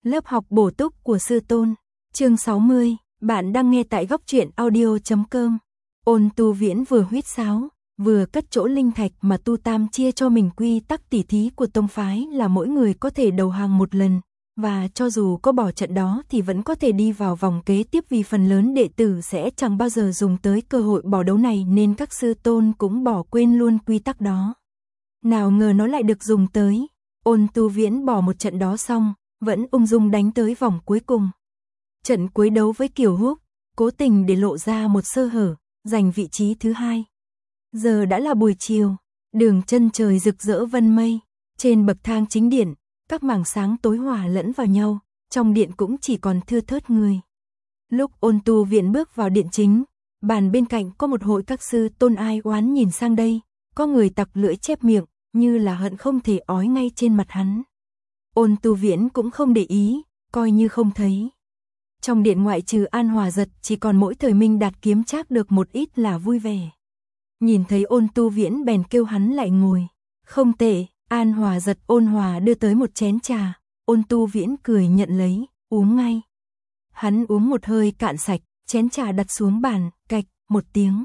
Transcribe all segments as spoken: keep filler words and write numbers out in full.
Lớp học bổ túc của sư tôn. Chương sáu mươi, bạn đang nghe tại góc truyện audio chấm com. Ôn Tu Viễn vừa huýt sáo, vừa cất chỗ linh thạch mà Tu Tam chia cho mình. Quy tắc tỉ thí của tông phái là mỗi người có thể đầu hàng một lần, và cho dù có bỏ trận đó thì vẫn có thể đi vào vòng kế tiếp, vì phần lớn đệ tử sẽ chẳng bao giờ dùng tới cơ hội bỏ đấu này, nên các sư tôn cũng bỏ quên luôn quy tắc đó. Nào ngờ nó lại được dùng tới. Ôn Tu Viễn bỏ một trận đó xong, vẫn ung dung đánh tới vòng cuối cùng. Trận cuối đấu với Kiều Húc, cố tình để lộ ra một sơ hở, giành vị trí thứ hai. Giờ đã là buổi chiều, đường chân trời rực rỡ vân mây, trên bậc thang chính điện, các mảng sáng tối hòa lẫn vào nhau, trong điện cũng chỉ còn thưa thớt người. Lúc Ôn Tu Viễn bước vào điện chính, bàn bên cạnh có một hội các sư tôn ai oán nhìn sang đây, có người tặc lưỡi chép miệng, như là hận không thể ói ngay trên mặt hắn. Ôn Tu Viễn cũng không để ý, coi như không thấy. Trong điện ngoại trừ An Hòa Giật, chỉ còn mỗi Thời Minh Đạt kiếm trác được một ít là vui vẻ. Nhìn thấy Ôn Tu Viễn bèn kêu hắn lại ngồi. Không tệ. An Hòa Giật ôn hòa đưa tới một chén trà, Ôn Tu Viễn cười nhận lấy, uống ngay. Hắn uống một hơi cạn sạch, chén trà đặt xuống bàn, cạch một tiếng.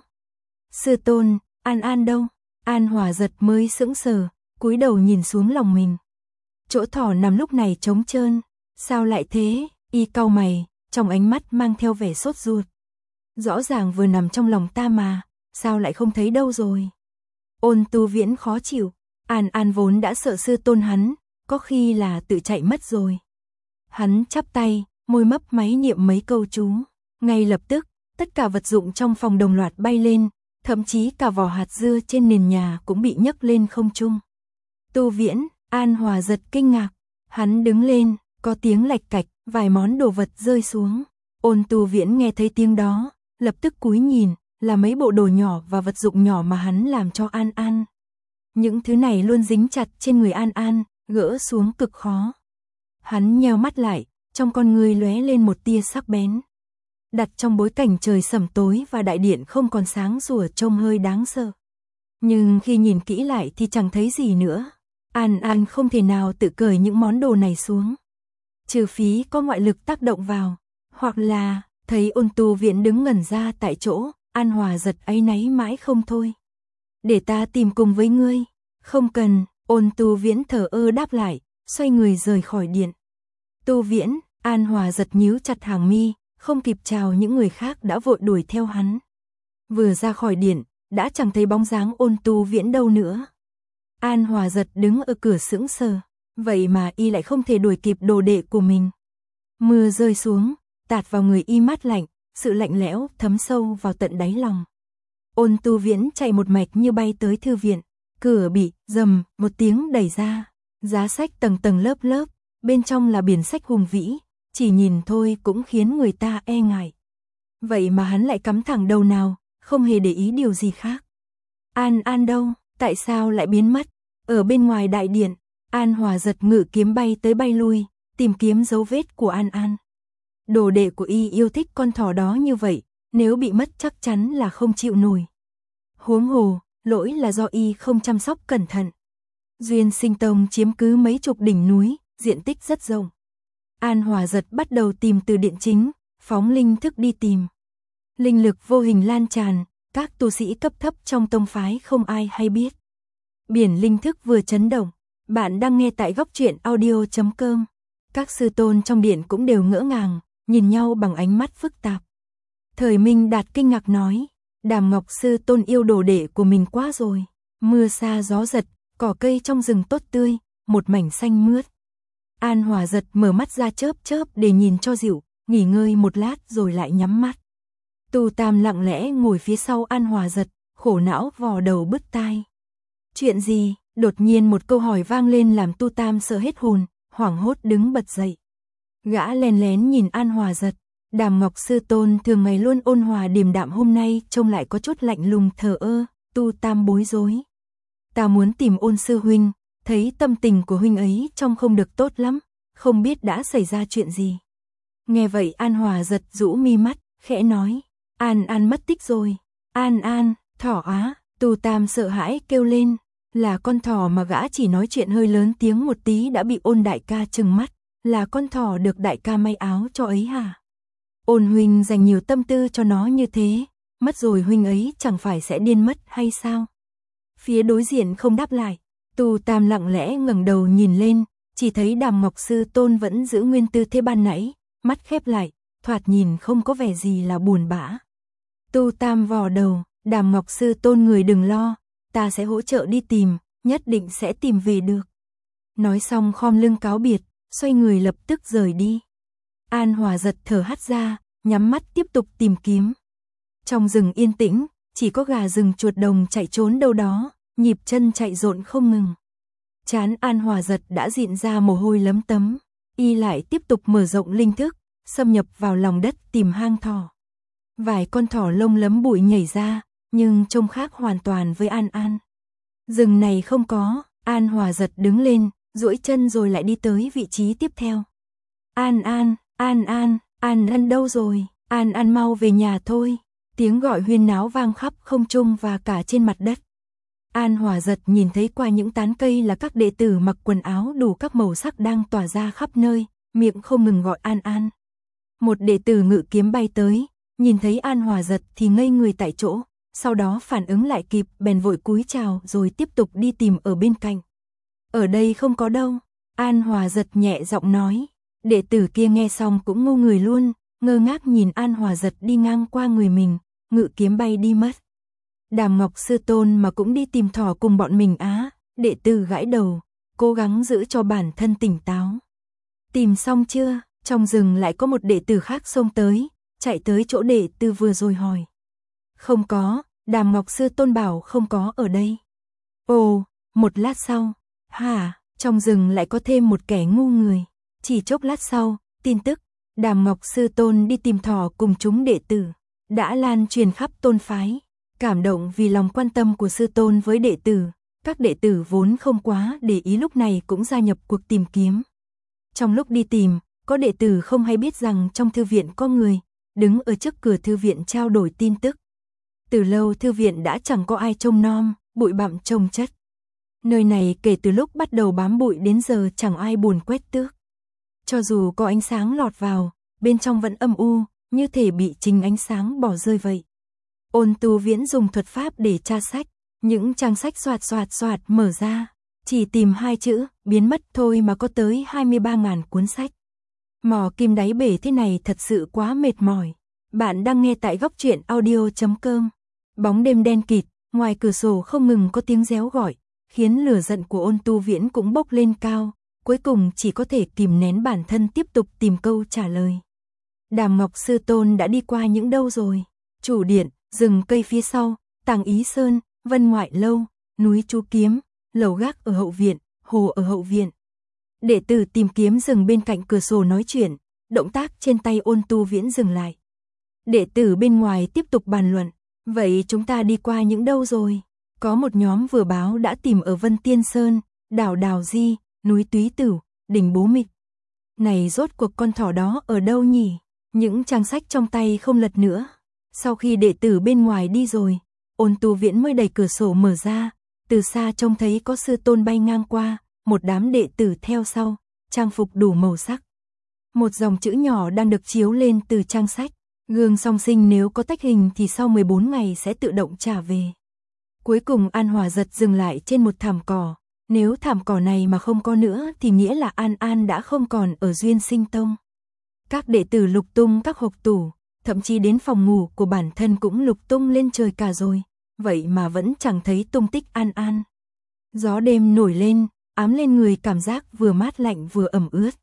Sư tôn, An An đâu? An Hòa Giật mới sững sờ, cúi đầu nhìn xuống lòng mình. Chỗ thỏ nằm lúc này trống trơn. Sao lại thế? Y cau mày, trong ánh mắt mang theo vẻ sốt ruột. Rõ ràng vừa nằm trong lòng ta mà, sao lại không thấy đâu rồi? Ôn Tu Viễn khó chịu. An An vốn đã sợ sư tôn hắn, có khi là tự chạy mất rồi. Hắn chắp tay, môi mấp máy niệm mấy câu chú. Ngay lập tức, tất cả vật dụng trong phòng đồng loạt bay lên, thậm chí cả vỏ hạt dưa trên nền nhà cũng bị nhấc lên không trung. Tu Viễn, An Hòa Giật kinh ngạc. Hắn đứng lên, có tiếng lạch cạch, vài món đồ vật rơi xuống. Ôn Tu Viễn nghe thấy tiếng đó, lập tức cúi nhìn, là mấy bộ đồ nhỏ và vật dụng nhỏ mà hắn làm cho An An. Những thứ này luôn dính chặt trên người An An, gỡ xuống cực khó. Hắn nheo mắt lại, trong con người lóe lên một tia sắc bén. Đặt trong bối cảnh trời sẩm tối và đại điện không còn sáng rủa, trông hơi đáng sợ. Nhưng khi nhìn kỹ lại thì chẳng thấy gì nữa. An An không thể nào tự cởi những món đồ này xuống. Trừ phí có ngoại lực tác động vào, hoặc là thấy Ôn Tu Viễn đứng ngẩn ra tại chỗ, An Hòa Giật áy náy mãi không thôi. Để ta tìm cùng với ngươi. Không cần. Ôn Tu Viễn thờ ơ đáp lại, xoay người rời khỏi điện. Tu Viễn, An Hòa Giật nhíu chặt hàng mi, không kịp chào những người khác đã vội đuổi theo hắn. Vừa ra khỏi điện, đã chẳng thấy bóng dáng Ôn Tu Viễn đâu nữa. An Hòa Giật đứng ở cửa sững sờ, vậy mà y lại không thể đuổi kịp đồ đệ của mình. Mưa rơi xuống, tạt vào người y mát lạnh, sự lạnh lẽo thấm sâu vào tận đáy lòng. Ôn Tu Viễn chạy một mạch như bay tới thư viện, cửa bị rầm một tiếng đẩy ra, giá sách tầng tầng lớp lớp, bên trong là biển sách hùng vĩ, chỉ nhìn thôi cũng khiến người ta e ngại. Vậy mà hắn lại cắm thẳng đầu nào, không hề để ý điều gì khác. An An đâu? Tại sao lại biến mất? Ở bên ngoài đại điện, An Hòa Giật ngự kiếm bay tới bay lui, tìm kiếm dấu vết của An An. Đồ đệ của y yêu thích con thỏ đó như vậy, nếu bị mất chắc chắn là không chịu nổi. Huống hồ, lỗi là do y không chăm sóc cẩn thận. Duyên Sinh Tông chiếm cứ mấy chục đỉnh núi, diện tích rất rộng. An Hòa Giật bắt đầu tìm từ điện chính, phóng linh thức đi tìm. Linh lực vô hình lan tràn, các tu sĩ cấp thấp trong tông phái không ai hay biết. Biển linh thức vừa chấn động. Bạn đang nghe tại góc truyện audio chấm com. Các sư tôn trong điện cũng đều ngỡ ngàng, nhìn nhau bằng ánh mắt phức tạp. Thời Minh Đạt kinh ngạc nói, Đàm Ngọc sư tôn yêu đồ đệ của mình quá rồi. Mưa xa gió giật, cỏ cây trong rừng tốt tươi, một mảnh xanh mướt. An Hòa Giật mở mắt ra chớp chớp để nhìn cho dịu, nghỉ ngơi một lát rồi lại nhắm mắt. Tu Tam lặng lẽ ngồi phía sau An Hòa Giật, khổ não vò đầu bứt tai. Chuyện gì? Đột nhiên một câu hỏi vang lên làm Tu Tam sợ hết hồn, hoảng hốt đứng bật dậy. Gã lén lén nhìn An Hòa Giật. Đàm Ngọc sư tôn thường ngày luôn ôn hòa điềm đạm, hôm nay trông lại có chút lạnh lùng thờ ơ. Tu Tam bối rối. Ta muốn tìm Ôn sư huynh, thấy tâm tình của huynh ấy trông không được tốt lắm, không biết đã xảy ra chuyện gì. Nghe vậy An Hòa Giật rũ mi mắt, khẽ nói, An An mất tích rồi. An An, thỏ á. Tu Tam sợ hãi kêu lên, là con thỏ mà gã chỉ nói chuyện hơi lớn tiếng một tí đã bị Ôn đại ca trừng mắt, là con thỏ được đại ca may áo cho ấy hả? Ôn huynh dành nhiều tâm tư cho nó như thế, mất rồi huynh ấy chẳng phải sẽ điên mất hay sao? Phía đối diện không đáp lại, Tu Tam lặng lẽ ngẩng đầu nhìn lên, chỉ thấy Đàm Ngọc Sư Tôn vẫn giữ nguyên tư thế ban nãy, mắt khép lại, thoạt nhìn không có vẻ gì là buồn bã. Tu Tam vò đầu, Đàm Ngọc Sư Tôn người đừng lo, ta sẽ hỗ trợ đi tìm, nhất định sẽ tìm về được. Nói xong khom lưng cáo biệt, xoay người lập tức rời đi. An Hòa giật thở hắt ra, nhắm mắt tiếp tục tìm kiếm. Trong rừng yên tĩnh, chỉ có gà rừng chuột đồng chạy trốn đâu đó, nhịp chân chạy rộn không ngừng. Trán An Hòa giật đã dịn ra mồ hôi lấm tấm, y lại tiếp tục mở rộng linh thức, xâm nhập vào lòng đất tìm hang thỏ. Vài con thỏ lông lấm bụi nhảy ra, nhưng trông khác hoàn toàn với An An. Rừng này không có, An Hòa giật đứng lên, duỗi chân rồi lại đi tới vị trí tiếp theo. An An, An An, An An đâu rồi, An An mau về nhà thôi. Tiếng gọi huyên náo vang khắp không trung và cả trên mặt đất. An Hòa giật nhìn thấy qua những tán cây là các đệ tử mặc quần áo đủ các màu sắc đang tỏa ra khắp nơi, miệng không ngừng gọi An An. Một đệ tử ngự kiếm bay tới, nhìn thấy An Hòa giật thì ngây người tại chỗ, sau đó phản ứng lại kịp bèn vội cúi chào rồi tiếp tục đi tìm ở bên cạnh. Ở đây không có đâu, An Hòa giật nhẹ giọng nói. Đệ tử kia nghe xong cũng ngu người luôn, ngơ ngác nhìn An Hòa giật đi ngang qua người mình, ngự kiếm bay đi mất. Đàm Ngọc Sư Tôn mà cũng đi tìm thỏ cùng bọn mình á, đệ tử gãi đầu, cố gắng giữ cho bản thân tỉnh táo. Tìm xong chưa? Trong rừng lại có một đệ tử khác xông tới, chạy tới chỗ đệ tử vừa rồi hỏi. Không có, Đàm Ngọc Sư Tôn bảo không có ở đây. Ồ, một lát sau, hả, trong rừng lại có thêm một kẻ ngu người. Chỉ chốc lát sau, tin tức, Đàm Ngọc Sư Tôn đi tìm thỏ cùng chúng đệ tử, đã lan truyền khắp tôn phái. Cảm động vì lòng quan tâm của Sư Tôn với đệ tử, các đệ tử vốn không quá để ý lúc này cũng gia nhập cuộc tìm kiếm. Trong lúc đi tìm, có đệ tử không hay biết rằng trong thư viện có người, đứng ở trước cửa thư viện trao đổi tin tức. Từ lâu thư viện đã chẳng có ai trông nom, bụi bặm chồng chất. Nơi này kể từ lúc bắt đầu bám bụi đến giờ chẳng ai buồn quét tước. Cho dù có ánh sáng lọt vào, bên trong vẫn âm u, như thể bị chính ánh sáng bỏ rơi vậy. Ôn Tu Viễn dùng thuật pháp để tra sách, những trang sách xoạt xoạt xoạt mở ra, chỉ tìm hai chữ, biến mất thôi mà có tới hai mươi ba nghìn cuốn sách. Mò kim đáy bể thế này thật sự quá mệt mỏi. Bạn đang nghe tại góc truyện audio chấm com. Bóng đêm đen kịt, ngoài cửa sổ không ngừng có tiếng réo gọi, khiến lửa giận của Ôn Tu Viễn cũng bốc lên cao, cuối cùng chỉ có thể kìm nén bản thân tiếp tục tìm câu trả lời. Đàm Ngọc Sư Tôn đã đi qua những đâu rồi? Chủ điện, rừng cây phía sau, Tàng Ý Sơn, Vân Ngoại Lâu, núi Chú Kiếm, lầu gác ở hậu viện, hồ ở hậu viện. Đệ tử tìm kiếm dừng bên cạnh cửa sổ nói chuyện, động tác trên tay Ôn Tu Viễn dừng lại. Đệ tử bên ngoài tiếp tục bàn luận, vậy chúng ta đi qua những đâu rồi? Có một nhóm vừa báo đã tìm ở Vân Tiên Sơn, đảo Đào Di, núi Túy Tửu, đỉnh Bố Mịch. Này rốt cuộc con thỏ đó ở đâu nhỉ? Những trang sách trong tay không lật nữa. Sau khi đệ tử bên ngoài đi rồi, Ôn Tu Viễn mới đẩy cửa sổ mở ra, từ xa trông thấy có Sư Tôn bay ngang qua, một đám đệ tử theo sau, trang phục đủ màu sắc. Một dòng chữ nhỏ đang được chiếu lên từ trang sách, gương song sinh nếu có tách hình thì sau mười bốn ngày sẽ tự động trả về. Cuối cùng An Hòa giật dừng lại trên một thảm cỏ, nếu thảm cỏ này mà không có nữa thì nghĩa là An An đã không còn ở Duyên Sinh Tông. Các đệ tử lục tung các hộp tủ, thậm chí đến phòng ngủ của bản thân cũng lục tung lên trời cả rồi, vậy mà vẫn chẳng thấy tung tích An An. Gió đêm nổi lên, ám lên người cảm giác vừa mát lạnh vừa ẩm ướt.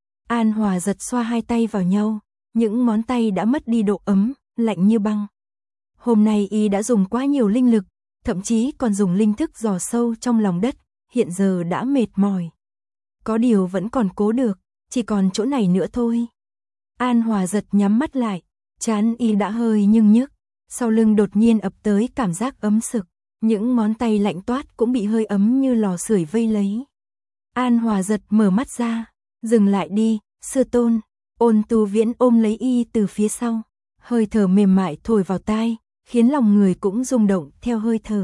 An Hòa giật xoa hai tay vào nhau, những ngón tay đã mất đi độ ấm, lạnh như băng. Hôm nay y đã dùng quá nhiều linh lực, thậm chí còn dùng linh thức dò sâu trong lòng đất, hiện giờ đã mệt mỏi. Có điều vẫn còn cố được, chỉ còn chỗ này nữa thôi. An Hòa giật nhắm mắt lại, trán y đã hơi nhưng nhức, sau lưng đột nhiên ập tới cảm giác ấm sực, những ngón tay lạnh toát cũng bị hơi ấm như lò sưởi vây lấy. An Hòa giật mở mắt ra, dừng lại đi, Sư Tôn. Ôn Tu Viễn ôm lấy y từ phía sau, hơi thở mềm mại thổi vào tai, khiến lòng người cũng rung động theo hơi thở.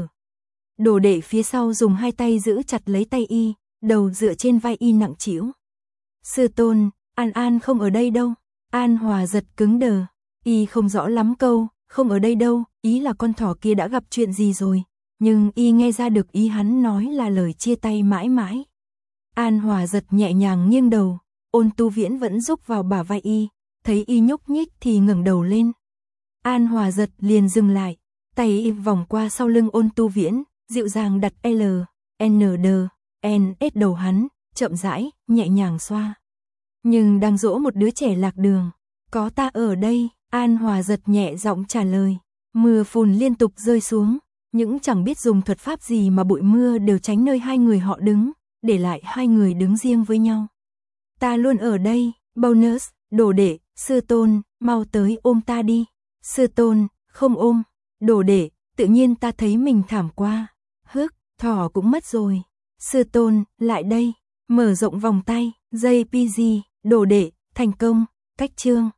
Đồ đệ phía sau dùng hai tay giữ chặt lấy tay y, đầu dựa trên vai y nặng trĩu. Sư tôn, An An không ở đây đâu. An Hòa giật cứng đờ, y không rõ lắm câu, không ở đây đâu, ý là con thỏ kia đã gặp chuyện gì rồi, nhưng y nghe ra được ý hắn nói là lời chia tay mãi mãi. An Hòa giật nhẹ nhàng nghiêng đầu, Ôn Tu Viễn vẫn rúc vào bả vai y, thấy y nhúc nhích thì ngẩng đầu lên. An Hòa giật liền dừng lại, tay y vòng qua sau lưng Ôn Tu Viễn, dịu dàng đặt L, N, D, N, S đầu hắn, chậm rãi, nhẹ nhàng xoa. Nhưng đang dỗ một đứa trẻ lạc đường, có ta ở đây, An Hòa giật nhẹ giọng trả lời. Mưa phùn liên tục rơi xuống, những chẳng biết dùng thuật pháp gì mà bụi mưa đều tránh nơi hai người họ đứng, để lại hai người đứng riêng với nhau. Ta luôn ở đây, bonus, đồ đệ, sư tôn, mau tới ôm ta đi. Sư tôn, không ôm, đồ đệ, tự nhiên ta thấy mình thảm qua. Hức, thỏ cũng mất rồi. Sư tôn, lại đây, mở rộng vòng tay, gi pi gi, đồ đệ, thành công, cách chương.